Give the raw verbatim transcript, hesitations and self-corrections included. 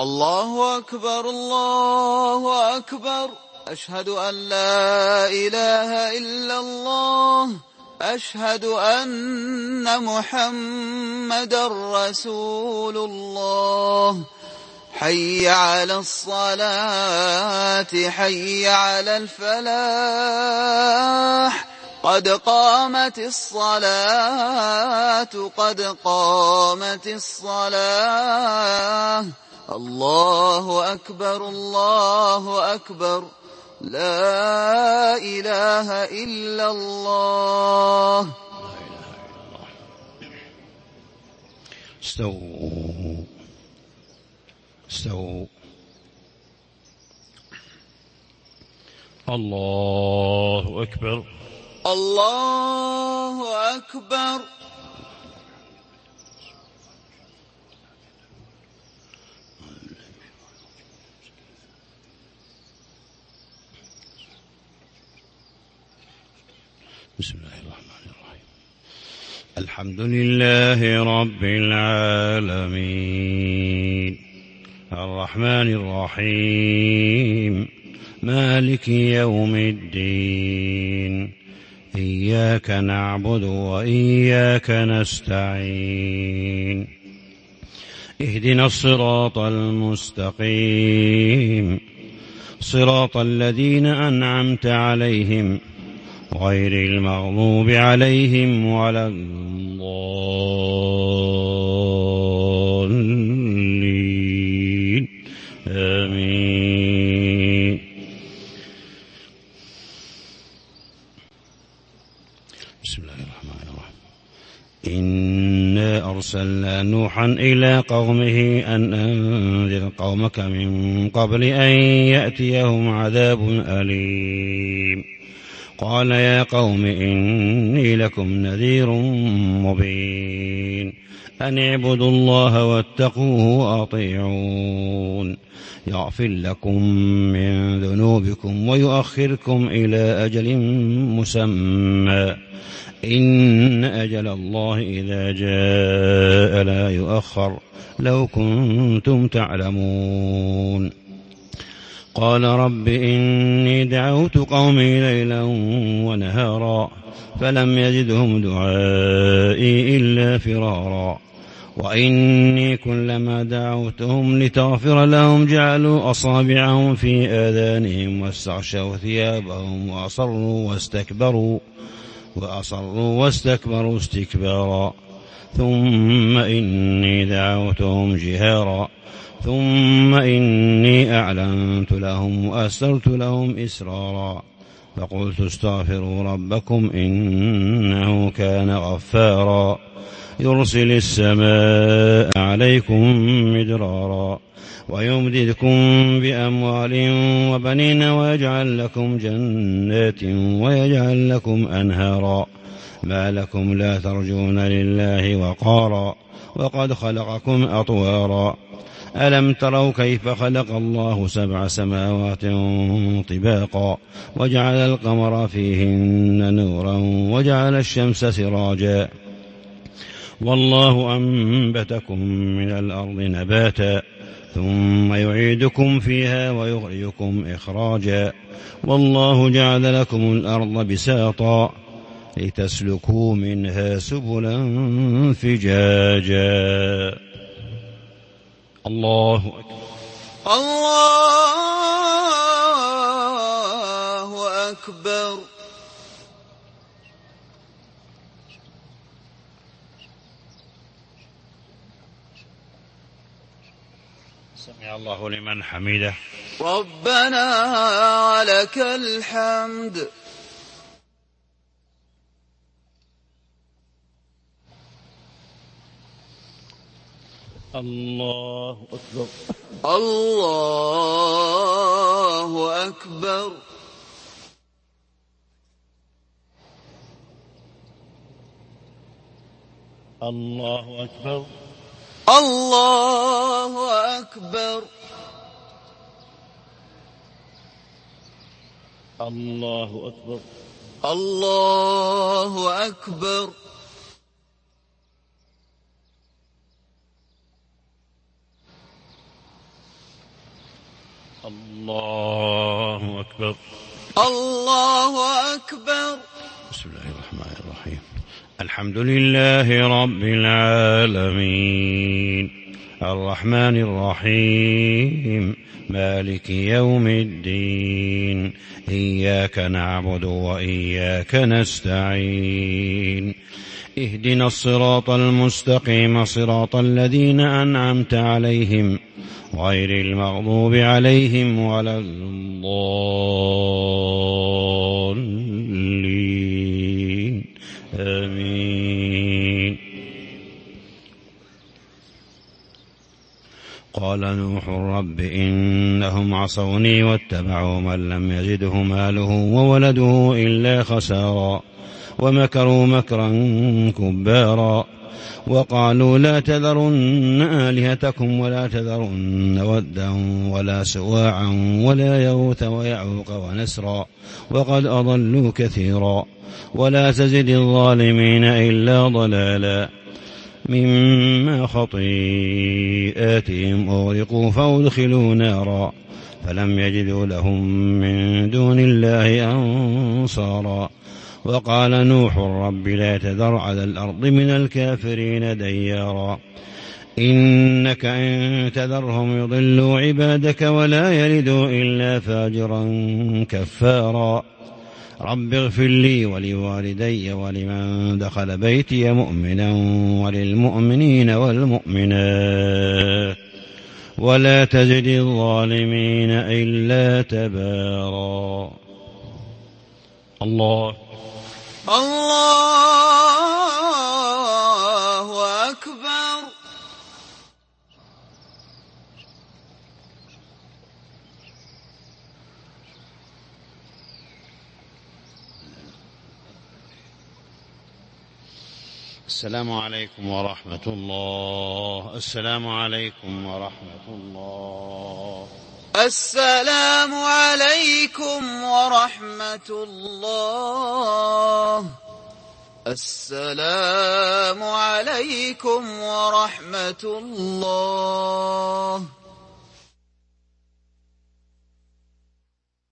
الله أكبر الله أكبر. أشهد أن لا إله إلا الله. أشهد أن محمدا رسول الله. حي على الصلاة حي على الفلاح. قد قامت الصلاة قد قامت الصلاة. الله أكبر الله أكبر. لا إله إلا الله. استووا استووا. الله أكبر الله أكبر. بسم الله الرحمن الرحيم. الحمد لله رب العالمين الرحمن الرحيم مالك يوم الدين. إياك نعبد وإياك نستعين. اهدنا الصراط المستقيم صراط الذين أنعمت عليهم غير المغضوب عليهم ولا الضالين. آمين. بسم الله الرحمن الرحيم. إنا أرسلنا نوحا إلى قومه أن أنذر قومك من قبل أن يأتيهم عذاب أليم. قال يا قوم إني لكم نذير مبين. أن اعبدوا الله واتقوه وأطيعون. يغفر لكم من ذنوبكم ويؤخركم إلى أجل مسمى. إن أجل الله إذا جاء لا يؤخر لو كنتم تعلمون. قال رب إني دعوت قومي ليلا ونهارا فلم يزدهم دعائي إلا فرارا. وإني كلما دعوتهم لتغفر لهم جعلوا أصابعهم في آذانهم واستغشوا ثيابهم وأصروا واستكبروا وأصروا واستكبروا استكبارا. ثم إني دعوتهم جهارا ثم إني أعلنت لهم وأسررت لهم إسرارا. فقلت استغفروا ربكم إنه كان غفارا يرسل السماء عليكم مدرارا ويمددكم بأموال وبنين ويجعل لكم جنات ويجعل لكم أنهارا. ما لكم لا ترجون لله وقارا وقد خلقكم أطوارا. ألم تروا كيف خلق الله سبع سماوات طباقا وجعل القمر فيهن نورا وجعل الشمس سراجا والله أنبتكم من الأرض نباتا ثم يعيدكم فيها ويخرجكم إخراجا. والله جعل لكم الأرض بساطا لتسلكوا منها سبلا فجاجا. الله أكبر. الله أكبر. سمع الله لمن حمده. ربنا لك الحمد. الله أكبر. الله أكبر. الله أكبر. الله أكبر. الله أكبر. الله أكبر. الله أكبر. الله أكبر. بسم الله الرحمن الرحيم. الحمد لله رب العالمين الرحمن الرحيم مالك يوم الدين إياك نعبد وإياك نستعين اهدنا الصراط المستقيم صراط الذين أنعمت عليهم غير المغضوب عليهم ولا الضالين آمين. قال نوح رب إنهم عصوني واتبعوا من لم يزده ماله وولده إلا خسارا ومكروا مكرا كبارا وقالوا لا تذرن آلهتكم ولا تذرن ودا ولا سواعا ولا يغوث ويعوق ونسرا وقد أضلوا كثيرا ولا تزد الظالمين إلا ضلالا مما خطيئاتهم أغرقوا فأدخلوا نارا فلم يجدوا لهم من دون الله أنصارا وقال نوح رب لا تذر على الأرض من الكافرين ديارا إنك إن تذرهم يضلوا عبادك ولا يلدوا إلا فاجرا كفارا رب اغفر لي ولوالدي ولمن دخل بيتي مؤمنا وللمؤمنين والمؤمنات ولا تزد الظالمين إلا تبارا. الله الله أكبر. السلام عليكم ورحمة الله. السلام عليكم ورحمة الله. السلام عليكم ورحمة الله. السلام عليكم ورحمة الله.